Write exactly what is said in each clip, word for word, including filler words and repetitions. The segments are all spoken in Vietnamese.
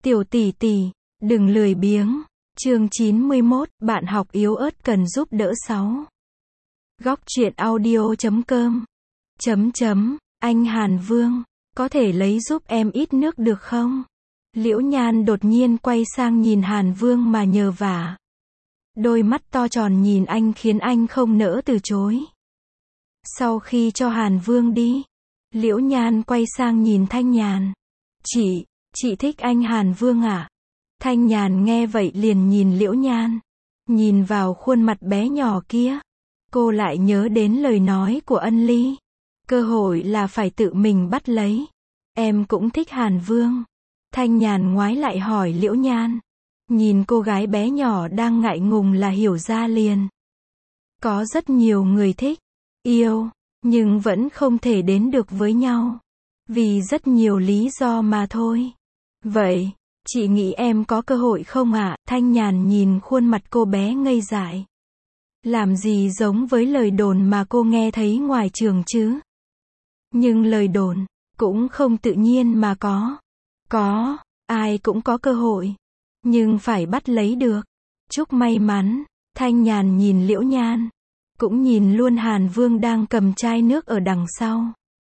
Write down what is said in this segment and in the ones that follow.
Tiểu tỷ tỷ, đừng lười biếng. Chương chín mươi mốt, bạn học yếu ớt cần giúp đỡ sáu. Góc truyện audio chấm com. Chấm chấm, anh Hàn Vương, có thể lấy giúp em ít nước được không? Liễu Nhan đột nhiên quay sang nhìn Hàn Vương mà nhờ vả. Đôi mắt to tròn nhìn anh khiến anh không nỡ từ chối. Sau khi cho Hàn Vương đi, Liễu Nhan quay sang nhìn Thanh Nhàn. Chị, chị thích anh Hàn Vương à? Thanh Nhàn nghe vậy liền nhìn Liễu Nhan. Nhìn vào khuôn mặt bé nhỏ kia, cô lại nhớ đến lời nói của Ân Ly. Cơ hội là phải tự mình bắt lấy. Em cũng thích Hàn Vương. Thanh Nhàn ngoái lại hỏi Liễu Nhan. Nhìn cô gái bé nhỏ đang ngại ngùng là hiểu ra liền. Có rất nhiều người thích, yêu, nhưng vẫn không thể đến được với nhau. Vì rất nhiều lý do mà thôi. Vậy, chị nghĩ em có cơ hội không ạ? Thanh Nhàn nhìn khuôn mặt cô bé ngây dại. Làm gì giống với lời đồn mà cô nghe thấy ngoài trường chứ? Nhưng lời đồn cũng không tự nhiên mà có. Có, ai cũng có cơ hội. Nhưng phải bắt lấy được. Chúc may mắn. Thanh Nhàn nhìn Liễu Nhan. Cũng nhìn luôn Hàn Vương đang cầm chai nước ở đằng sau.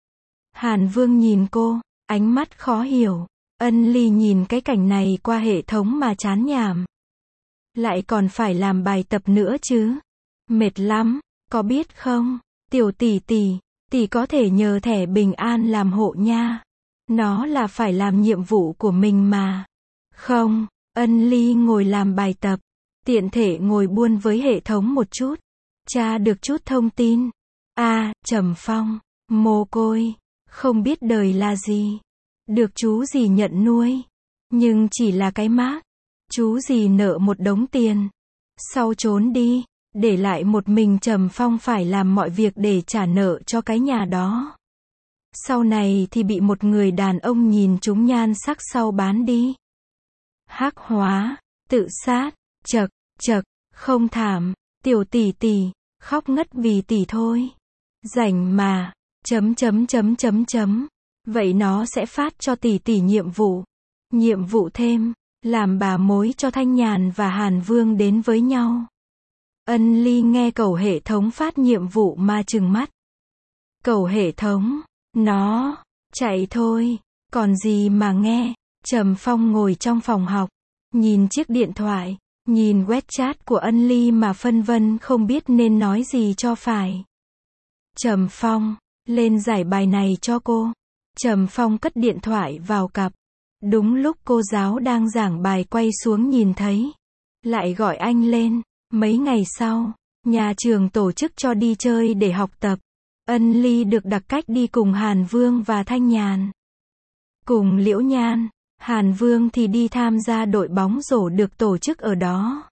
Hàn Vương nhìn cô, ánh mắt khó hiểu. Ân Ly nhìn cái cảnh này qua hệ thống mà chán nhảm. Lại còn phải làm bài tập nữa chứ. Mệt lắm, có biết không? Tiểu tỷ tỷ, tỷ có thể nhờ thẻ bình an làm hộ nha. Nó là phải làm nhiệm vụ của mình mà. Không, Ân Ly ngồi làm bài tập. Tiện thể ngồi buôn với hệ thống một chút. Tra được chút thông tin. A, Trầm Phong, mồ côi, không biết đời là gì. Được chú gì nhận nuôi. Nhưng chỉ là cái mác. Chú gì nợ một đống tiền. Sau trốn đi, để lại một mình Trầm Phong phải làm mọi việc để trả nợ cho cái nhà đó. Sau này thì bị một người đàn ông nhìn trúng nhan sắc sau bán đi. Hắc hóa, tự sát, chậc, chậc, không thảm, tiểu tỷ tỷ, khóc ngất vì tỷ thôi. Rảnh mà, chấm chấm chấm chấm chấm. Vậy nó sẽ phát cho tỷ tỷ nhiệm vụ. Nhiệm vụ thêm, làm bà mối cho Thanh Nhàn và Hàn Vương đến với nhau. Ân Ly nghe cẩu hệ thống phát nhiệm vụ mà trừng mắt. Cẩu hệ thống, nó, chạy thôi, còn gì mà nghe. Trầm Phong ngồi trong phòng học, nhìn chiếc điện thoại, nhìn web chat của Ân Ly mà phân vân không biết nên nói gì cho phải. Trầm Phong, lên giải bài này cho cô. Trầm Phong cất điện thoại vào cặp. Đúng lúc cô giáo đang giảng bài quay xuống nhìn thấy. Lại gọi anh lên. Mấy ngày sau, nhà trường tổ chức cho đi chơi để học tập. Ân Ly được đặc cách đi cùng Hàn Vương và Thanh Nhàn. Cùng Liễu Nhan, Hàn Vương thì đi tham gia đội bóng rổ được tổ chức ở đó.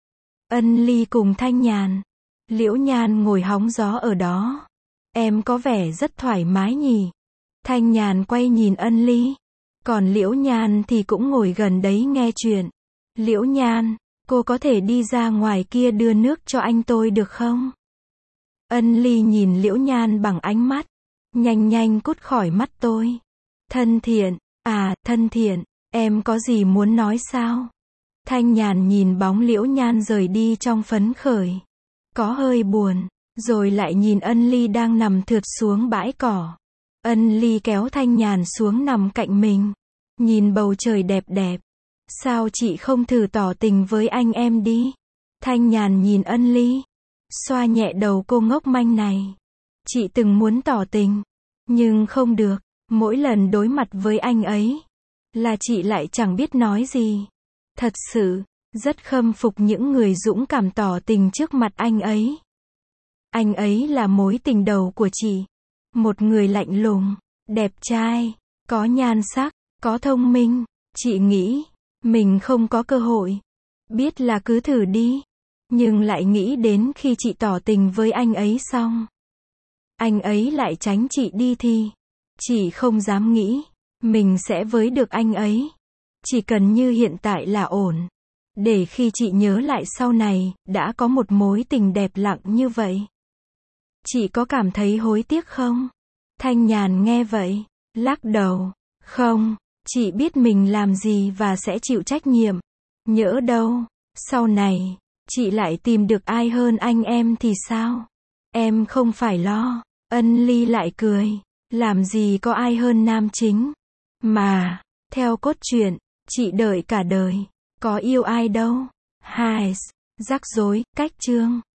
Ân Ly cùng Thanh Nhàn. Liễu Nhan ngồi hóng gió ở đó. Em có vẻ rất thoải mái nhỉ? Thanh Nhàn quay nhìn Ân Ly. Còn Liễu Nhan thì cũng ngồi gần đấy nghe chuyện. Liễu Nhan, cô có thể đi ra ngoài kia đưa nước cho anh tôi được không? Ân Ly nhìn Liễu Nhan bằng ánh mắt. Nhanh nhanh cút khỏi mắt tôi. Thân thiện, à, thân thiện, em có gì muốn nói sao? Thanh Nhàn nhìn bóng Liễu Nhan rời đi trong phấn khởi. Có hơi buồn, rồi lại nhìn Ân Ly đang nằm thượt xuống bãi cỏ. Ân Ly kéo Thanh Nhàn xuống nằm cạnh mình. Nhìn bầu trời đẹp đẹp. Sao chị không thử tỏ tình với anh em đi? Thanh Nhàn nhìn Ân Ly. Xoa nhẹ đầu cô ngốc manh này. Chị từng muốn tỏ tình. Nhưng không được. Mỗi lần đối mặt với anh ấy. Là chị lại chẳng biết nói gì. Thật sự, rất khâm phục những người dũng cảm tỏ tình trước mặt anh ấy. Anh ấy là mối tình đầu của chị. Một người lạnh lùng, đẹp trai, có nhan sắc, có thông minh. Chị nghĩ, mình không có cơ hội. Biết là cứ thử đi. Nhưng lại nghĩ đến khi chị tỏ tình với anh ấy xong. Anh ấy lại tránh chị đi thì. Chị không dám nghĩ, mình sẽ với được anh ấy. Chỉ cần như hiện tại là ổn. Để khi chị nhớ lại sau này, đã có một mối tình đẹp lặng như vậy. Chị có cảm thấy hối tiếc không? Thanh Nhàn nghe vậy, lắc đầu. Không, Chị biết mình làm gì và sẽ chịu trách nhiệm. Nhỡ đâu, sau này, chị lại tìm được ai hơn anh em thì sao? Em không phải lo. Ân Ly lại cười. Làm gì có ai hơn nam chính. Mà, theo cốt truyện, chị đợi cả đời. Có yêu ai đâu. Hai, rắc rối, cách chương.